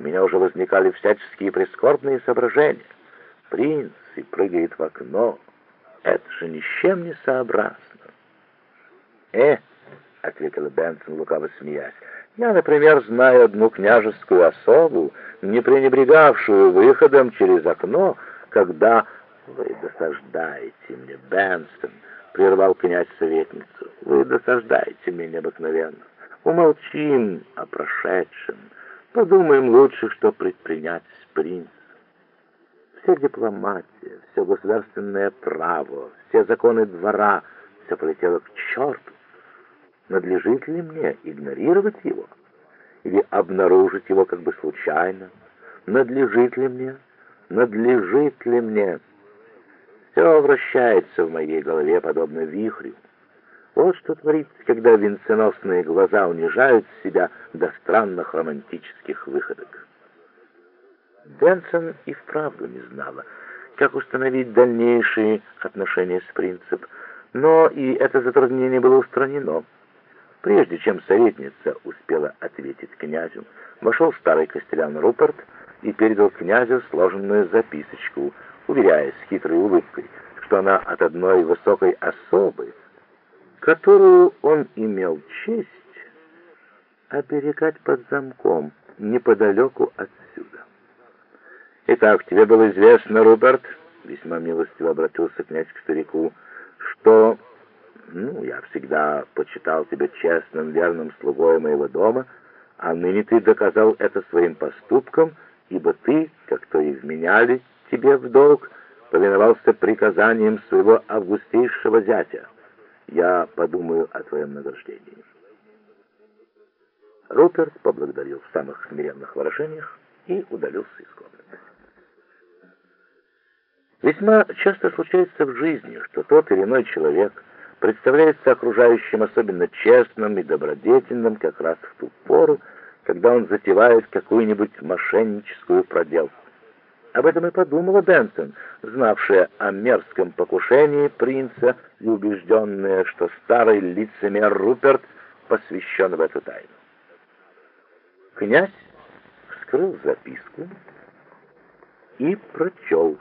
у меня уже возникали всяческие прискорбные соображения. Принц и прыгает в окно. Это же ни с чем не сообразно. — ответила Бенсон, лукаво смеясь, — я, например, знаю одну княжескую особу, не пренебрегавшую выходом через окно, когда... — Вы досаждаете мне, Бенсон, — прервал князь советницу. — Вы досаждаете мне необыкновенно. Умолчим о прошедшем. Подумаем лучше, что предпринять с принцем. Вся дипломатия, все государственное право, все законы двора, все полетело к черту. Надлежит ли мне игнорировать его или обнаружить его как бы случайно? Надлежит ли мне? Надлежит ли мне? Все вращается в моей голове подобно вихрю. Вот что творится, когда венценосные глаза унижают себя до странных романтических выходок. Бенсон и вправду не знала, как установить дальнейшие отношения с принцем, но и это затруднение было устранено. Прежде чем советница успела ответить князю, вошел старый костелян Руперт и передал князю сложенную записочку, уверяя с хитрой улыбкой, что она от одной высокой особы, которую он имел честь оберегать под замком неподалеку отсюда. «Итак, тебе было известно, Руперт, — весьма милостиво обратился князь к старику, — что... я всегда почитал тебя честным, верным слугой моего дома, а ныне ты доказал это своим поступком, ибо ты, как то и вменяли тебе в долг, повиновался приказаниям своего августейшего зятя. Я подумаю о твоем награждении». Руперт поблагодарил в самых смиренных выражениях и удалился из комнаты. Весьма часто случается в жизни, что тот или иной человек представляется окружающим особенно честным и добродетельным как раз в ту пору, когда он затевает какую-нибудь мошенническую проделку. Об этом и подумала Бенсон, знавшая о мерзком покушении принца и убежденная, что старый лицемер Руперт посвящен в эту тайну. Князь вскрыл записку и прочел: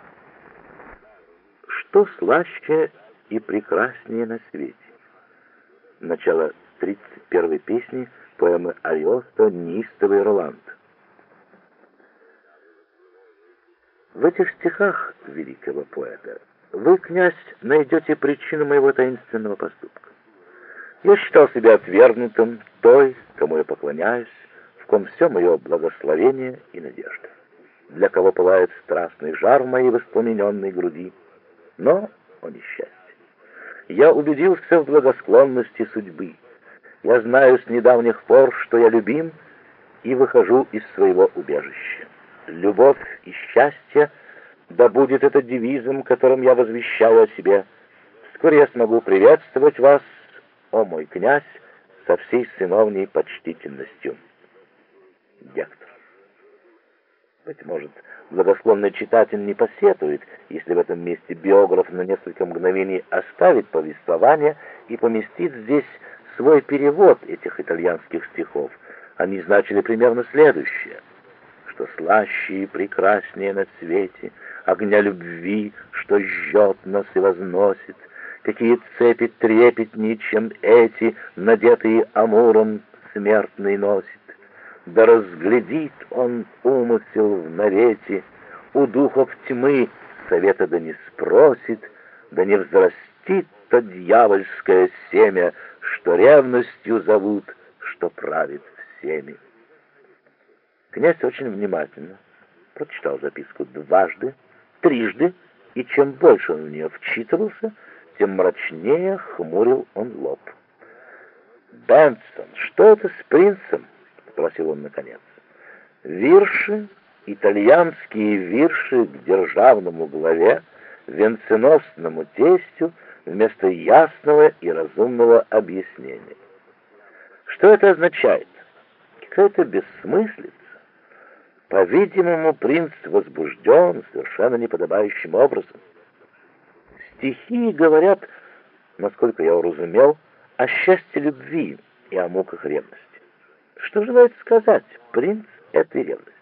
«Что слаще и прекраснее на свете». Начало 31-й песни поэмы Ариосто «Неистовый Роланд». В этих стихах великого поэта вы, князь, найдете причину моего таинственного поступка. Я считал себя отвергнутым той, кому я поклоняюсь, в ком все мое благословение и надежда, для кого пылает страстный жар в моей воспламененной груди. Но, о несчастье, я убедился в благосклонности судьбы. Я знаю с недавних пор, что я любим, и выхожу из своего убежища. Любовь и счастье, да будет это девизом, которым я возвещаю о себе. Вскоре я смогу приветствовать вас, о мой князь, со всей сыновней почтительностью. Гектор. Быть может, благосклонный читатель не посетует, если в этом месте биограф на несколько мгновений оставит повествование и поместит здесь свой перевод этих итальянских стихов. Они значили примерно следующее: что слаще и прекраснее на свете огня любви, что жжет нас и возносит, какие цепи трепетней, чем эти, надетые Амуром, смертный носит. Да разглядит он умысел в навете, у духов тьмы совета да не спросит, да не взрастит то дьявольское семя, что ревностью зовут, что правит всеми. Князь очень внимательно прочитал записку дважды, трижды, и чем больше он в нее вчитывался, тем мрачнее хмурил он лоб. «Бенсон, что это с принцем?» — спросил он наконец. «Вирши, итальянские вирши к державному главе, венценосному тестю, вместо ясного и разумного объяснения. Что это означает? Какая-то бессмыслица. По-видимому, принц возбужден совершенно неподобающим образом. Стихи говорят, насколько я уразумел, о счастье любви и о муках ревности. Что желает сказать принц этой ревности?